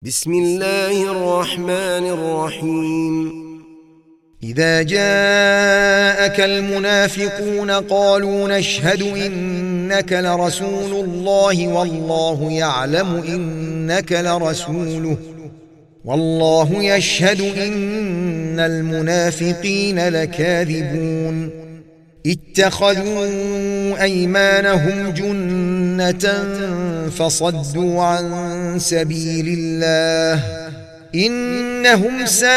بسم الله الرحمن الرحيم. إذا جاءك المنافقون قالوا نشهد إنك لرسول الله والله يعلم إنك لرسوله والله يشهد إن المنافقين لكاذبون اتخذوا أيمانهم جنة فصدوا عن سبيل الله إنهم ساء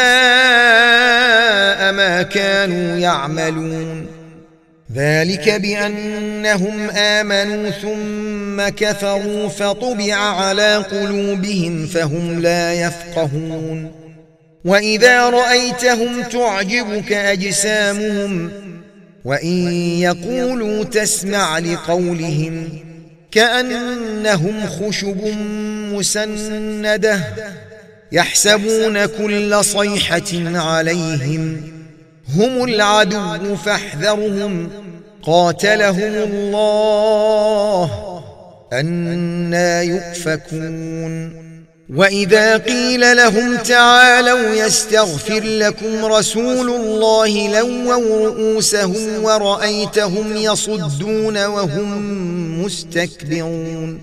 ما كانوا يعملون ذلك بأنهم آمنوا ثم كفروا فطبع على قلوبهم فهم لا يفقهون وإذا رأيتهم تعجبك أجسامهم وإن يقولوا تسمع لقولهم كأنهم خشب مسندة يحسبون كل صيحة عليهم هم العدو فاحذرهم قاتلهم الله أنى يؤفكون وإذا قيل لهم تعالوا يستغفر لكم رسول الله لووا رؤوسهم ورأيتهم يصدون وهم مستكبرون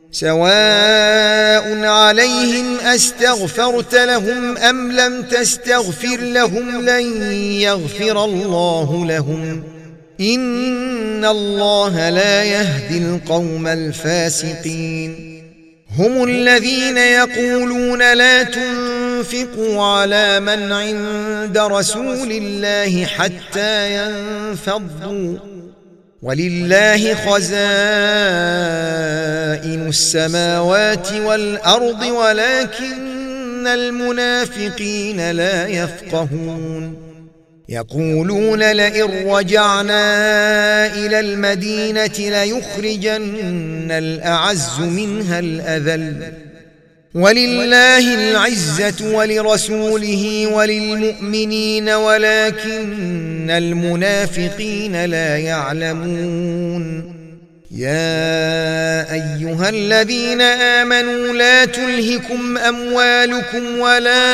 سواء عليهم أستغفرت لهم أم لم تستغفر لهم لن يغفر الله لهم إن الله لا يهدي القوم الفاسقين هم الذين يقولون لا تنفقوا على من عند رسول الله حتى ينفضوا ولله خزائن السماوات والأرض ولكن المنافقين لا يفقهون يقولون لئن رجعنا إلى المدينة ليخرجن الأعز منها الأذل ولله العزة ولرسوله وللمؤمنين ولكن المنافقين لا يعلمون يا أيها الذين آمنوا لا تلهكم أموالكم ولا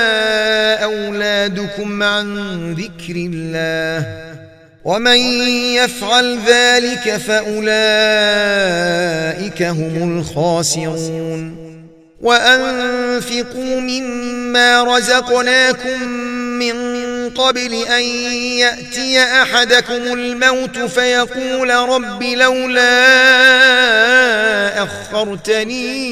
أولادكم عن ذكر الله ومن يفعل ذلك فأولئك هم الخاسرون وأنفقوا مما رزقناكم من قبل أن يأتي أحدكم الموت فيقول رب لولا أخرتني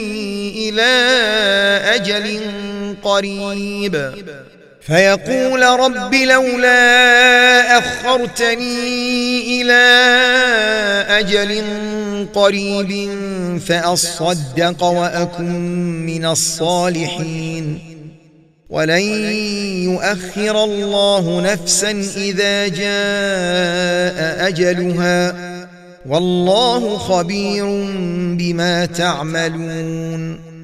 إلى أجل قريب فأصدق وأكن من الصالحين ولن يؤخر الله نفسا إذا جاء أجلها والله خبير بما تعملون